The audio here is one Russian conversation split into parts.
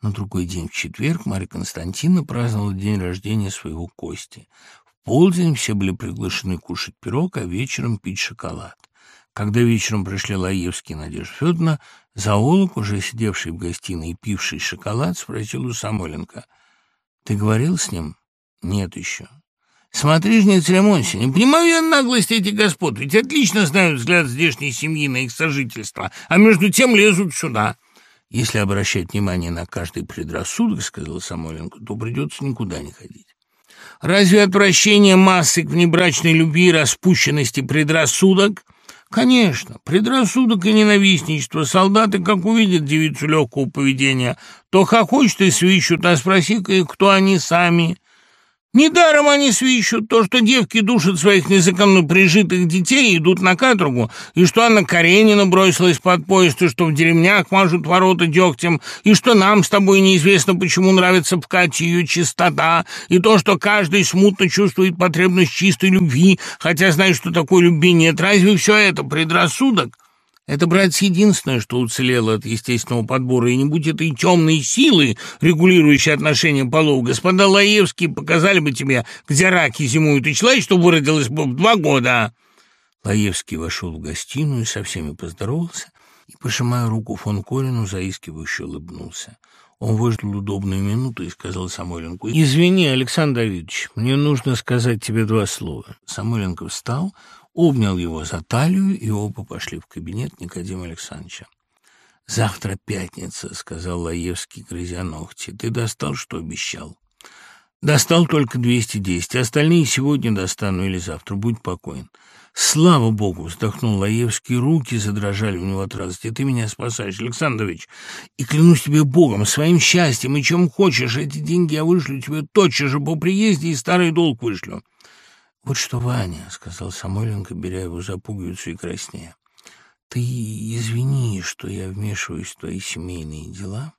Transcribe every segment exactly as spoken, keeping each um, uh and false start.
На другой день, в четверг, Марья Константиновна праздновала день рождения своего Кости. В полдень все были приглашены кушать пирог, а вечером пить шоколад. Когда вечером пришли Лаевский и Надежда Федоровна, зоолог, уже сидевший в гостиной и пивший шоколад, спросил у Самойленко: «Ты говорил с ним?» «Нет еще». «Смотри же, не церемонься. Не понимаю я наглости этих господ, ведь отлично знают взгляд здешней семьи на их сожительство, а между тем лезут сюда». «Если обращать внимание на каждый предрассудок, — сказал Самойленко, — то придется никуда не ходить». «Разве отвращение массы к внебрачной любви и распущенности предрассудок?» «Конечно, предрассудок и ненавистничество. Солдаты, как увидят девицу легкого поведения, то хохочут и свищут, а спроси-ка их, кто они сами». Недаром они свищут то, что девки душат своих незаконно прижитых детей и идут на каторгу, и что Анна Каренина бросилась под поезд, и что в деревнях мажут ворота дегтем, и что нам с тобой неизвестно, почему нравится в Кате ее чистота, и то, что каждый смутно чувствует потребность чистой любви, хотя знает, что такой любви нет. Разве все это предрассудок? Это, братцы, единственное, что уцелело от естественного подбора, и не будь этой темной силы, регулирующей отношения полов, господа Лаевские показали бы тебе, где раки зимуют, и человечество выродилось бы в два года. Лаевский вошел в гостиную, со всеми поздоровался и, пожимая руку фон Корину, заискивающе улыбнулся. Он выждал удобную минуту и сказал Самойленко: «Извини, Александр Давидович, мне нужно сказать тебе два слова». Самойленко встал, обнял его за талию, и оба пошли в кабинет Никодима Александровича. «Завтра пятница», — сказал Лаевский, грызя ногти. «Ты достал, что обещал?» «Достал только двести десять, остальные сегодня достану или завтра. Будь покоен». «Слава Богу!» — вздохнул Лаевский, руки задрожали у него от радости. «Ты меня спасаешь, Александрович, и клянусь тебе Богом, своим счастьем и чем хочешь, эти деньги я вышлю тебе тотчас же по приезде и старый долг вышлю». «Вот что, Ваня, — сказал Самойленко, беря его за пуговицу и краснея, — ты извини, что я вмешиваюсь в твои семейные дела,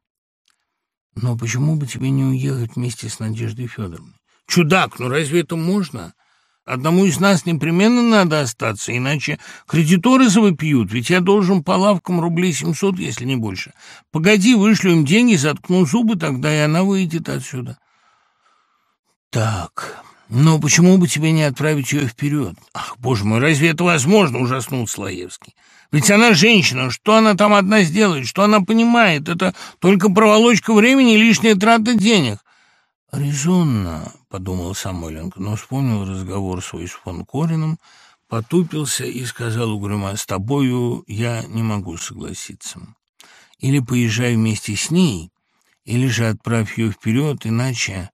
но почему бы тебе не уехать вместе с Надеждой Федоровной?» «Чудак, ну разве это можно? Одному из нас непременно надо остаться, иначе кредиторы завопьют, ведь я должен по лавкам рублей семьсот, если не больше. Погоди, вышлю им деньги, заткну зубы, тогда и она выйдет отсюда». «Так... Но почему бы тебе не отправить ее вперед?» «Ах, боже мой, разве это возможно?» — ужаснулся Лаевский. «Ведь она женщина, что она там одна сделает, что она понимает? Это только проволочка времени и лишняя трата денег». «Резонно», — подумал Самойленко, но вспомнил разговор свой с фон Корином, потупился и сказал угрюмо: «С тобою я не могу согласиться. Или поезжай вместе с ней, или же отправь ее вперед, иначе...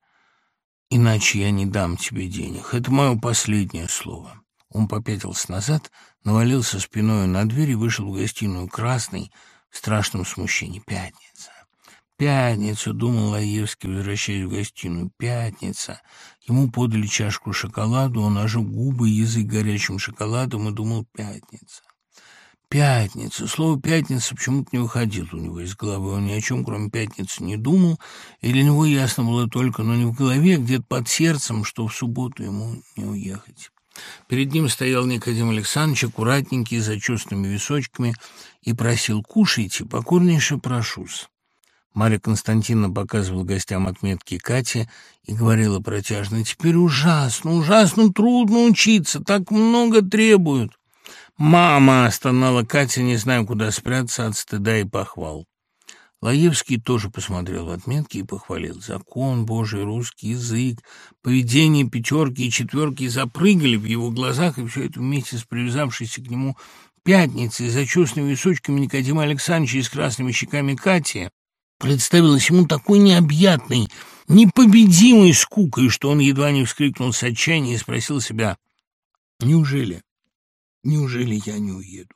Иначе я не дам тебе денег. Это мое последнее слово». Он попятился назад, навалился спиной на дверь и вышел в гостиную красный, в страшном смущении. «Пятница, пятница», — думал Лаевский, возвращаясь в гостиную. «Пятница». Ему подали чашку шоколаду, он ожег губы и язык горячим шоколадом и думал: «Пятница». Пятница. Слово «пятница» почему-то не выходило у него из головы. Он ни о чем, кроме пятницы, не думал, и для него ясно было только, но не в голове, а где-то под сердцем, что в субботу ему не уехать. Перед ним стоял Никодим Александрович, аккуратненький, с зачесанными височками, и просил: «Кушайте, покорнейше прошусь». Марья Константиновна показывала гостям отметки Кати и говорила протяжно: «Теперь ужасно, ужасно трудно учиться, так много требуют». «Мама!» — стонала Катя, не зная, куда спрятаться от стыда и похвал. Лаевский тоже посмотрел в отметки и похвалил. Закон Божий, русский язык, поведение пятерки и четверки запрыгали в его глазах, и все это вместе с привязавшейся к нему пятницей, зачесанными височками Никодима Александровича и с красными щеками Кати представилось ему такой необъятной, непобедимой скукой, что он едва не вскрикнул с отчаяния и спросил себя: «Неужели? Неужели я не уеду?»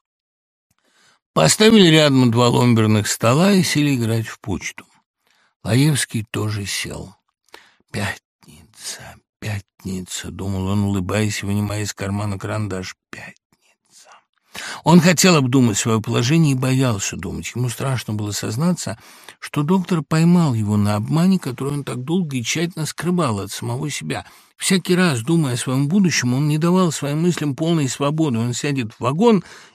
Поставили рядом два ломберных стола и сели играть в почту. Лаевский тоже сел. «Пятница, пятница», — думал он, улыбаясь и вынимая из кармана карандаш. «Пятница». Он хотел обдумать свое положение и боялся думать. Ему страшно было сознаться, что доктор поймал его на обмане, который он так долго и тщательно скрывал от самого себя. Всякий раз, думая о своем будущем, он не давал своим мыслям полной свободы. Он сядет в вагон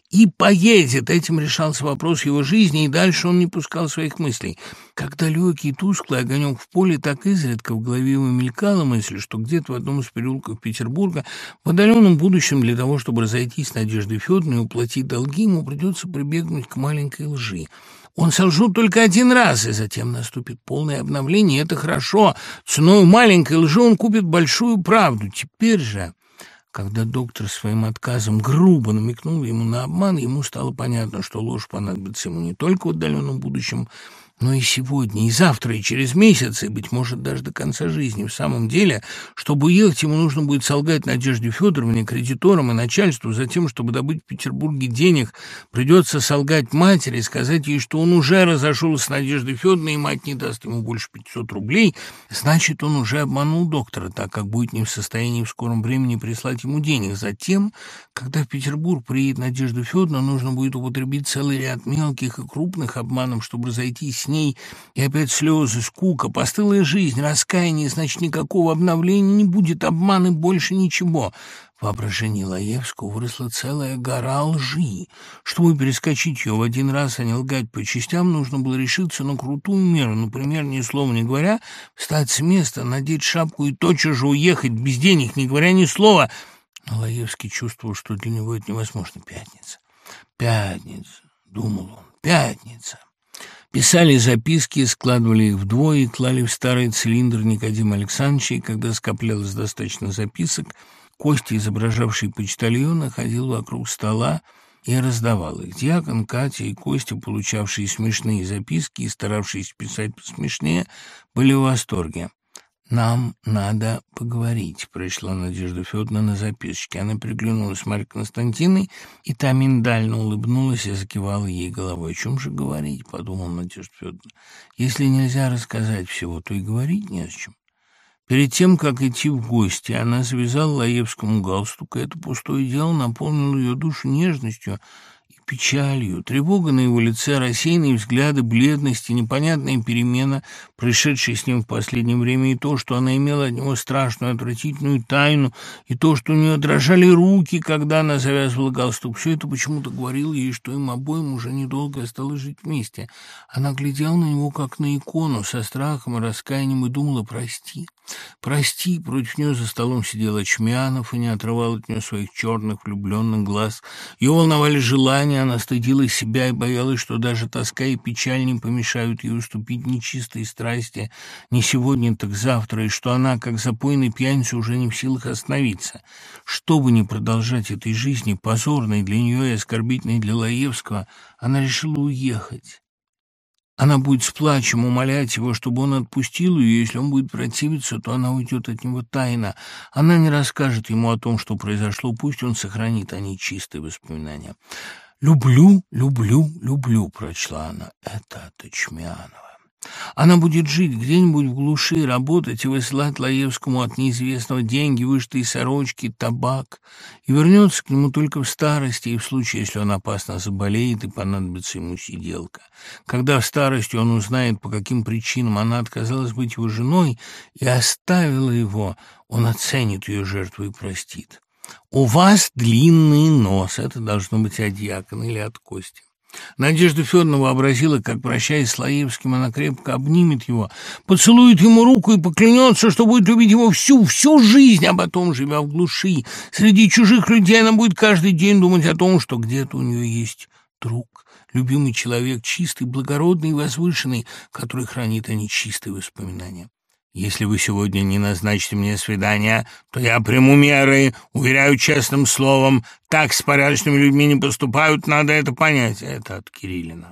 и поедет. Этим решался вопрос его жизни, и дальше он не пускал своих мыслей. Как далекий и тусклый огонек в поле, так изредка в голове его мелькала мысль, что где-то в одном из переулков Петербурга в отдаленном будущем для того, чтобы разойтись с Надеждой Федоровной и уплатить долги, ему придется прибегнуть к маленькой лжи. Он солжет только один раз, и затем наступит полное обновление, и это хорошо. Ценой маленькой лжи он купит большую правду. Теперь же, когда доктор своим отказом грубо намекнул ему на обман, ему стало понятно, что ложь понадобится ему не только в отдаленном будущем, но и сегодня, и завтра, и через месяц, и, быть может, даже до конца жизни. В самом деле, чтобы уехать, ему нужно будет солгать Надежде Федоровне, кредиторам и начальству. Затем, чтобы добыть в Петербурге денег, придется солгать матери, сказать ей, что он уже разошелся с Надеждой Федоровной, и мать не даст ему больше пятисот рублей. Значит, он уже обманул доктора, так как будет не в состоянии в скором времени прислать ему денег. Затем, когда в Петербург приедет Надежда Федоровна, нужно будет употребить целый ряд мелких и крупных обманов, чтобы разойтись с ней, и опять слезы, скука, постылая жизнь, раскаяние, значит, никакого обновления не будет, обманы больше ничего. В воображении Лаевского выросла целая гора лжи. Чтобы перескочить ее в один раз, а не лгать по частям, нужно было решиться на крутую меру, например, ни слова не говоря, встать с места, надеть шапку и тотчас же уехать, без денег, не говоря ни слова. Но Лаевский чувствовал, что для него это невозможно. Пятница, пятница, думал он, пятница. Писали записки, складывали их вдвое и клали в старый цилиндр Никодима Александровича, и когда скоплялось достаточно записок, Костя, изображавший почтальона, ходил вокруг стола и раздавал их. Дьякон, Катя и Костя, получавшие смешные записки и старавшиеся писать посмешнее, были в восторге. «Нам надо поговорить», — прочла Надежда Федоровна на записочке. Она приглянулась Марье Константиновной, и та миндально улыбнулась и закивала ей головой. «О чем же говорить?» — подумала Надежда Федоровна. «Если нельзя рассказать всего, то и говорить не о чем». Перед тем, как идти в гости, она завязала Лаевскому галстук, и это пустое дело наполнило ее душу нежностью и печалью. Тревога на его лице, рассеянные взгляды, бледность и непонятная перемена, происшедшая с ним в последнее время, и то, что она имела от него страшную, отвратительную тайну, и то, что у нее дрожали руки, когда она завязывала галстук, все это почему-то говорило ей, что им обоим уже недолго осталось жить вместе. Она глядела на него, как на икону, со страхом и раскаянием, и думала: «Прости». «Прости», против нее за столом сидел Очмянов и не отрывал от нее своих черных влюбленных глаз. Ее волновали желания, она стыдила себя и боялась, что даже тоска и печаль не помешают ей уступить нечистой страсти не сегодня, так завтра, и что она, как запойный пьяница, уже не в силах остановиться. Чтобы не продолжать этой жизни, позорной для нее и оскорбительной для Лаевского, она решила уехать. Она будет с плачем умолять его, чтобы он отпустил ее. Если он будет противиться, то она уйдет от него тайно. Она не расскажет ему о том, что произошло. Пусть он сохранит о ней чистые воспоминания. «Люблю, люблю, люблю», — прочла она. Это от Очмянова. Она будет жить где-нибудь в глуши, работать и высылать Лаевскому от неизвестного деньги, вышитые сорочки, табак, и вернется к нему только в старости и в случае, если он опасно заболеет и понадобится ему сиделка. Когда в старости он узнает, по каким причинам она отказалась быть его женой и оставила его, он оценит ее жертву и простит. «У вас длинный нос», это должно быть от Дьякона или от Кости. Надежда Федоровна вообразила, как, прощаясь с Лаевским, она крепко обнимет его, поцелует ему руку и поклянется, что будет любить его всю, всю жизнь, а потом, живя в глуши, среди чужих людей, она будет каждый день думать о том, что где-то у нее есть друг, любимый человек, чистый, благородный и возвышенный, который хранит о ней чистые воспоминания. «Если вы сегодня не назначите мне свидания, то я приму меры, уверяю честным словом. Так с порядочными людьми не поступают, надо это понять». Это от Кириллина.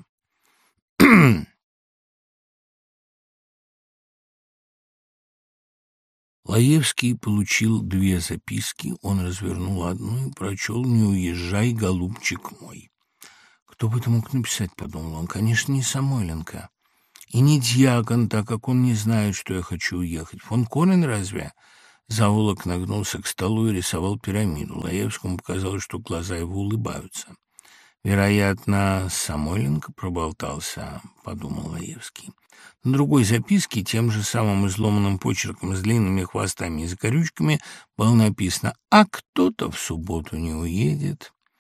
Лаевский получил две записки. Он развернул одну и прочел: «Не уезжай, голубчик мой». «Кто бы это мог написать?» — подумал он. «Конечно, не Самойленко. И не Дьякон, так как он не знает, что я хочу уехать. Фон Корен разве?» Зоолог нагнулся к столу и рисовал пирамиду. Лаевскому показалось, что глаза его улыбаются. «Вероятно, Самойленко проболтался», — подумал Лаевский. На другой записке, тем же самым изломанным почерком с длинными хвостами и закорючками, было написано: «А кто-то в субботу не уедет».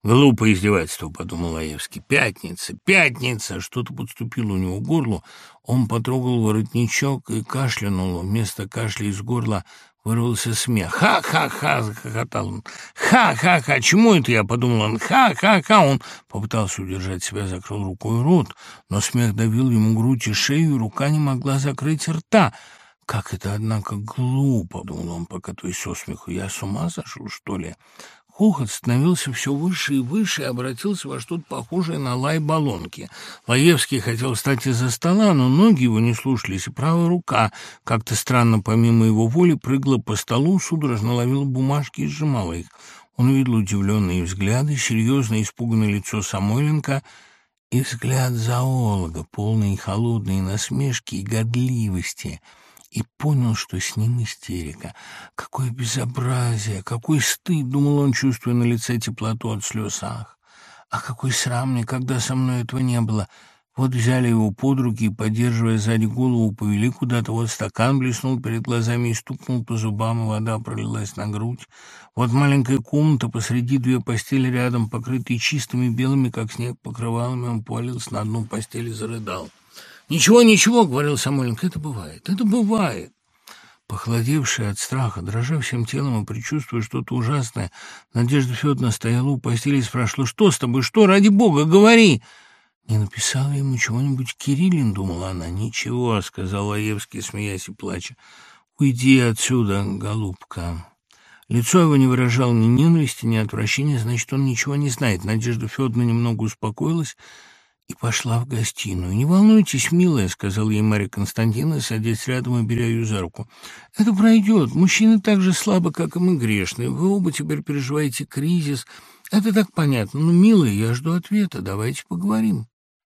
«Глупое издевательство», — подумал Лаевский. «Пятница, пятница!» Что-то подступило у него к горлу. Он потрогал воротничок и кашлянул. Вместо кашля из горла вырвался смех. «Ха-ха-ха!» — захохотал он. «Ха-ха-ха! Чему это я?» — подумал он. «Ха-ха-ха!» Он попытался удержать себя, закрыл рукой рот, но смех давил ему грудь и шею, и рука не могла закрыть рта. «Как это, однако, глупо!» — думал он, покатываясь со смеху. «Я с ума сошел, что ли?» Хохот становился все выше и выше и обратился во что-то похожее на лай баллонки. Лаевский хотел встать из-за стола, но ноги его не слушались, и правая рука, как-то странно помимо его воли, прыгала по столу, судорожно ловила бумажки и сжимала их. Он увидел удивленные взгляды, серьезное испуганное лицо Самойленко и взгляд зоолога, полный холодной насмешки и годливости, и понял, что с ним истерика. «Какое безобразие! Какой стыд!» — думал он, чувствуя на лице теплоту от слез. «Ах! А какой срам! Никогда со мной этого не было!» Вот взяли его под руки и, поддерживая сзади голову, повели куда-то. Вот стакан блеснул перед глазами и стукнул по зубам, и вода пролилась на грудь. Вот маленькая комната, посреди две постели рядом, покрытые чистыми белыми, как снег, покрывалами. Он повалился на одну постель и зарыдал. «Ничего, ничего», — говорил Самойленко, — «это бывает, это бывает». Похолодевшая от страха, дрожа всем телом и предчувствуя что-то ужасное, Надежда Федоровна стояла у постели и спрашивала: «Что с тобой? Что? Ради бога, говори!» «Не написал ли ему чего-нибудь Кириллин?» — думала она. «Ничего», — сказал Лаевский, смеясь и плача. «Уйди отсюда, голубка». Лицо его не выражало ни ненависти, ни отвращения, значит, он ничего не знает. Надежда Федоровна немного успокоилась и пошла в гостиную. «Не волнуйтесь, милая», — сказала ей Марья Константиновна, садясь рядом и беря ее за руку. «Это пройдет. Мужчины так же слабы, как и мы, грешные. Вы оба теперь переживаете кризис. Это так понятно. Ну, милая, я жду ответа. Давайте поговорим».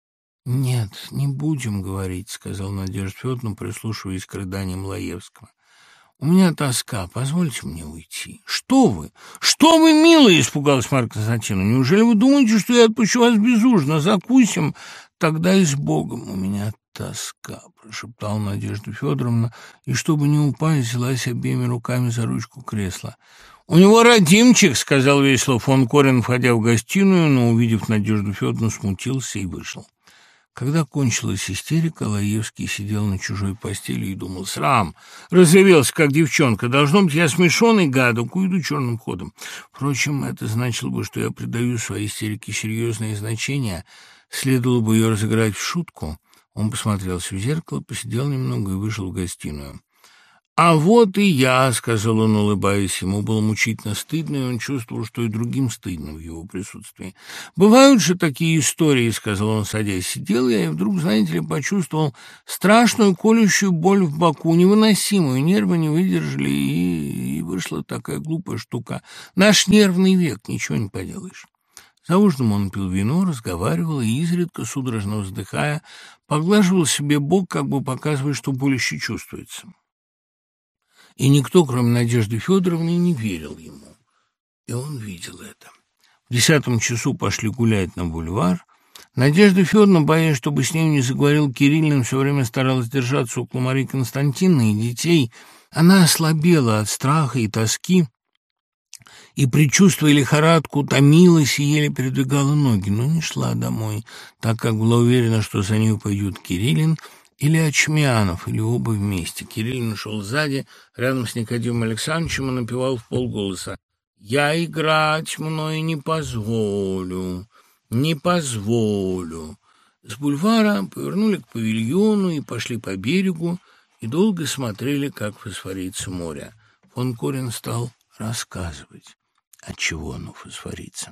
«Нет, не будем говорить», — сказала Надежда Федоровна, прислушиваясь к рыданиям Лаевского. «У меня тоска. Позвольте мне уйти». «Что вы? Что вы, милая?» — испугалась Марья Константиновна. «Неужели вы думаете, что я отпущу вас безужно? Закусим? Тогда и с Богом. У меня тоска», — прошептала Надежда Федоровна, и, чтобы не упасть, взялась обеими руками за ручку кресла. «У него родимчик», — сказал весело фон Корен, входя в гостиную, но, увидев Надежду Федоровну, смутился и вышел. Когда кончилась истерика, Лаевский сидел на чужой постели и думал: «Срам! Разревелся, как девчонка. Должно быть, я смешонный гадок, уйду черным ходом». Впрочем, это значило бы, что я придаю своей истерике серьезное значение. Следовало бы ее разыграть в шутку. Он посмотрелся в зеркало, посидел немного и вышел в гостиную. «А вот и я», — сказал он, улыбаясь. Ему было мучительно стыдно, и он чувствовал, что и другим стыдно в его присутствии. «Бывают же такие истории», — сказал он, садясь. «Сидел я и вдруг, знаете ли, почувствовал страшную колющую боль в боку, невыносимую. Нервы не выдержали, и, и вышла такая глупая штука. Наш нервный век, ничего не поделаешь». За ужином он пил вино, разговаривал и, изредка, судорожно вздыхая, поглаживал себе бок, как бы показывая, что боль еще чувствуется. И никто, кроме Надежды Федоровны, не верил ему. И он видел это. В десятом часу пошли гулять на бульвар. Надежда Федоровна, боясь, чтобы с ней не заговорил Кириллин, все время старалась держаться около Марии Константиновны и детей. Она ослабела от страха и тоски, и, предчувствуя лихорадку, томилась и еле передвигала ноги, но не шла домой, так как была уверена, что за ней пойдет Кириллин или Очмянов, или оба вместе. Кириллин шел сзади, рядом с Никодимом Александровичем, и напевал в полголоса: «Я играть мною не позволю, не позволю». С бульвара повернули к павильону и пошли по берегу, и долго смотрели, как фосфорится море. Фон Корен стал рассказывать, отчего оно фосфорится.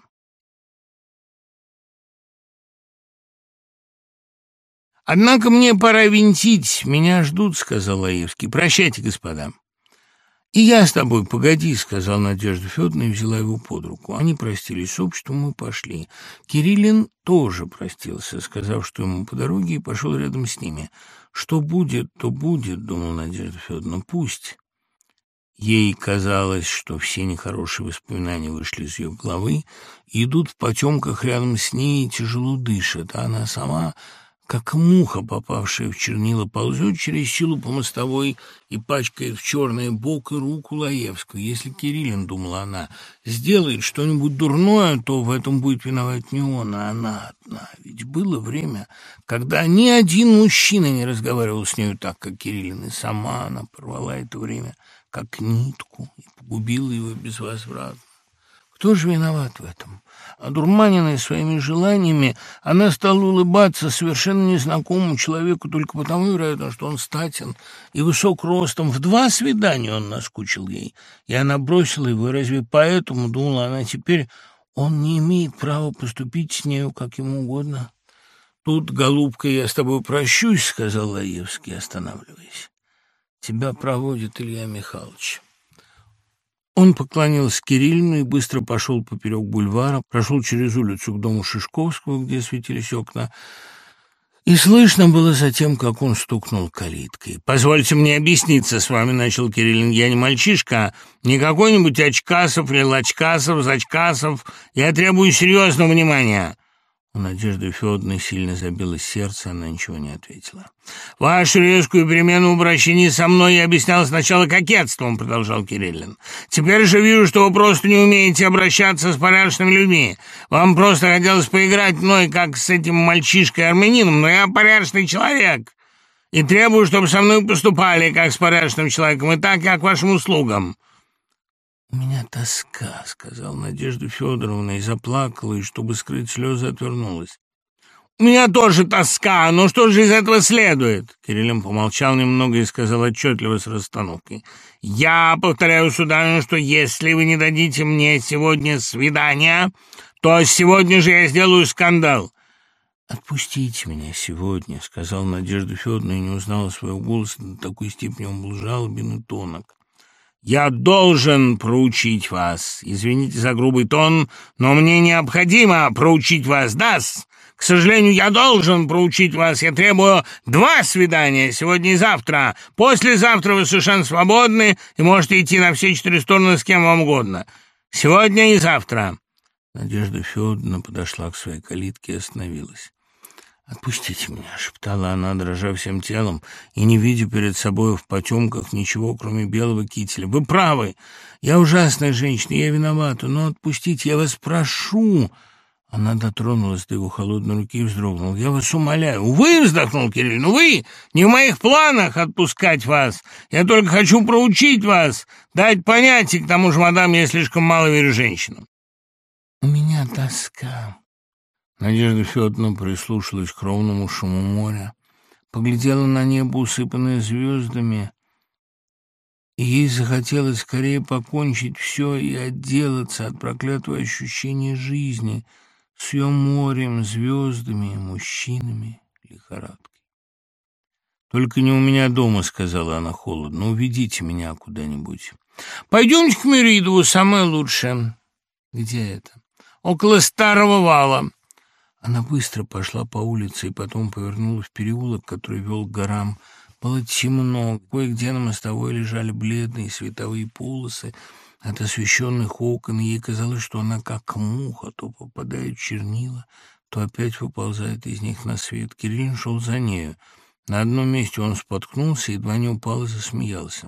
«Однако мне пора винтить, меня ждут», — сказал Лаевский. «Прощайте, господа». «И я с тобой, погоди», — сказала Надежда Федоровна и взяла его под руку. Они простились с обществом и пошли. Кириллин тоже простился, сказав, что ему по дороге, и пошел рядом с ними. «Что будет, то будет», — думала Надежда Федоровна, — «пусть». Ей казалось, что все нехорошие воспоминания вышли из ее головы и идут в потемках рядом с ней и тяжело дышат, а она сама как муха, попавшая в чернила, ползет через силу по мостовой и пачкает в черное бок и руку Лаевского. Если Кириллин, думала она, сделает что-нибудь дурное, то в этом будет виноват не он, а она одна. Ведь было время, когда ни один мужчина не разговаривал с нею так, как Кириллин, и сама она порвала это время как нитку и погубила его безвозвратно. Кто же виноват в этом? Одурманенная своими желаниями, она стала улыбаться совершенно незнакомому человеку только потому, вероятно, что он статен и высок ростом. В два свидания он наскучил ей, и она бросила его. И разве поэтому, думала она теперь, он не имеет права поступить с нею как ему угодно? «Тут, голубка, я с тобой прощусь», — сказал Лаевский, останавливаясь. «Тебя проводит Илья Михайлович». Он поклонился Кириллину и быстро пошел поперек бульвара, прошел через улицу к дому Шишковского, где светились окна, и слышно было затем, как он стукнул калиткой. «Позвольте мне объясниться с вами», — начал Кириллин. «Я не мальчишка, не какой-нибудь Очкасов или Лачкасов, Зачкасов. Я требую серьезного внимания». У Надежды Федоровны сильно забилось сердце, она ничего не ответила. «Вашу резкую перемену в обращении со мной я объяснял сначала кокетством», — продолжал Кириллин. «Теперь же вижу, что вы просто не умеете обращаться с порядочными людьми. Вам просто хотелось поиграть мной, как с этим мальчишкой-армянином, но я порядочный человек и требую, чтобы со мной поступали, как с порядочным человеком, и так, как к вашим услугам». «У меня тоска», — сказала Надежда Федоровна и заплакала, и, чтобы скрыть слезы, отвернулась. «У меня тоже тоска, но что же из этого следует?» Кириллин помолчал немного и сказал отчетливо с расстановкой. «Я повторяю, сударыня, что если вы не дадите мне сегодня свидания, то сегодня же я сделаю скандал». «Отпустите меня сегодня», — сказала Надежда Федоровна и не узнала своего голоса, до такой степени он был жалобен и тонок. «Я должен проучить вас. Извините за грубый тон, но мне необходимо проучить вас. Да-с, к сожалению, я должен проучить вас. Я требую два свидания, сегодня и завтра. Послезавтра вы совершенно свободны и можете идти на все четыре стороны с кем вам угодно. Сегодня и завтра». Надежда Федоровна подошла к своей калитке и остановилась. «Отпустите меня», — шептала она, дрожа всем телом и не видя перед собой в потемках ничего, кроме белого кителя. «Вы правы, я ужасная женщина, я виновата, но отпустите, я вас прошу». Она дотронулась до его холодной руки и вздрогнула. «Я вас умоляю». «Увы», — вздохнул Кирилл, — «увы, не в моих планах отпускать вас. Я только хочу проучить вас, дать понять, и к тому же, мадам, я слишком мало верю женщинам». «У меня тоска». Надежда Федоровна прислушалась к ровному шуму моря, поглядела на небо, усыпанное звездами, и ей захотелось скорее покончить все и отделаться от проклятого ощущения жизни с ее морем, звездами, мужчинами, лихорадкой. «Только не у меня дома», — сказала она холодно, — «уведите меня куда-нибудь». «Пойдемте к Мюридову, самое лучшее». «Где это?» «Около старого вала». Она быстро пошла по улице и потом повернула в переулок, который вел к горам. Было темно, кое-где на мостовой лежали бледные световые полосы от освещенных окон, и ей казалось, что она как муха, то попадает в чернила, то опять выползает из них на свет. Кириллин шел за нею. На одном месте он споткнулся, едва не упал и засмеялся.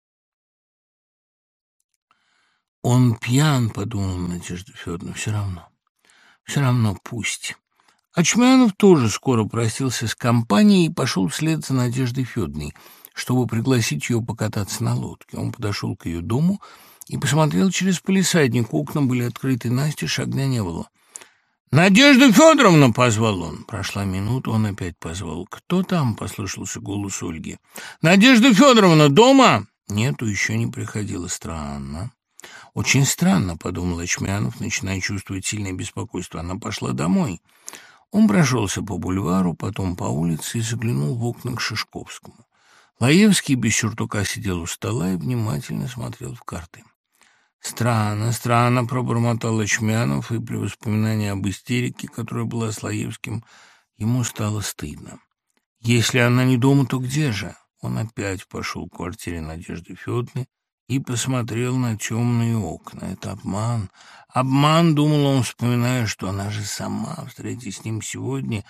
«Он пьян», — подумала Надежда Федоровна, — «все равно, все равно пусть». Очманов тоже скоро простился с компанией и пошел вслед за Надеждой Федоровной, чтобы пригласить ее покататься на лодке. Он подошел к ее дому и посмотрел через палисадник. Окна были открыты настежь, огня не было. «Надежда Федоровна!» — позвал он. Прошла минута, он опять позвал. «Кто там?» — послышался голос Ольги. «Надежда Федоровна дома?» «Нету, еще не приходила. Странно». «Очень странно», — подумал Очмянов, начиная чувствовать сильное беспокойство. Она пошла домой. Он прошелся по бульвару, потом по улице и заглянул в окна к Шишковскому. Лаевский без сюртука сидел у стола и внимательно смотрел в карты. «Странно, странно», — пробормотал Очмянов, и при воспоминании об истерике, которая была с Лаевским, ему стало стыдно. «Если она не дома, то где же?» Он опять пошел к квартире Надежды Федоровны и посмотрел на темные окна. «Это обман. Обман», — думал он, вспоминая, что она же сама, встретясь с ним сегодня, в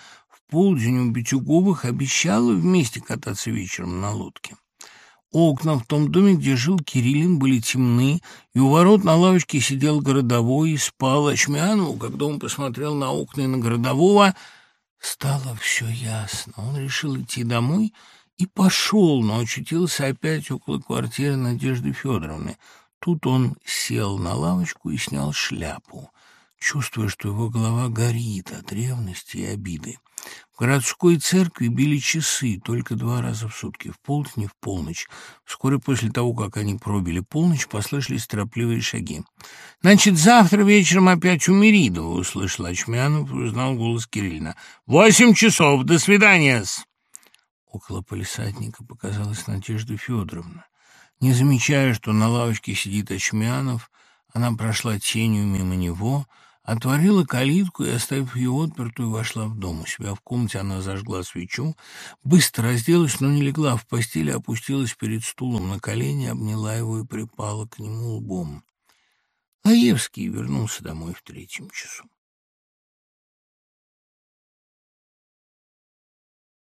полдень у Битюговых обещала вместе кататься вечером на лодке. Окна в том доме, где жил Кириллин, были темны, и у ворот на лавочке сидел городовой и спал. Очмянову, когда он посмотрел на окна и на городового, стало все ясно. Он решил идти домой и пошел, но очутился опять около квартиры Надежды Федоровны. Тут он сел на лавочку и снял шляпу, чувствуя, что его голова горит от ревности и обиды. В городской церкви били часы только два раза в сутки, в полдень и в полночь. Вскоре после того, как они пробили полночь, послышались торопливые шаги. «Значит, завтра вечером опять у Меридова», — услышал Очмянов и узнал голос Кириллина. «Восемь часов! До свидания-с!» Около палисадника показалась Надежда Федоровна. Не замечая, что на лавочке сидит Очмянов, она прошла тенью мимо него, отворила калитку и, оставив ее отпертую, вошла в дом. У себя в комнате она зажгла свечу, быстро разделась, но не легла в постели, опустилась перед стулом на колени, обняла его и припала к нему лбом. Лаевский вернулся домой в третьем часу.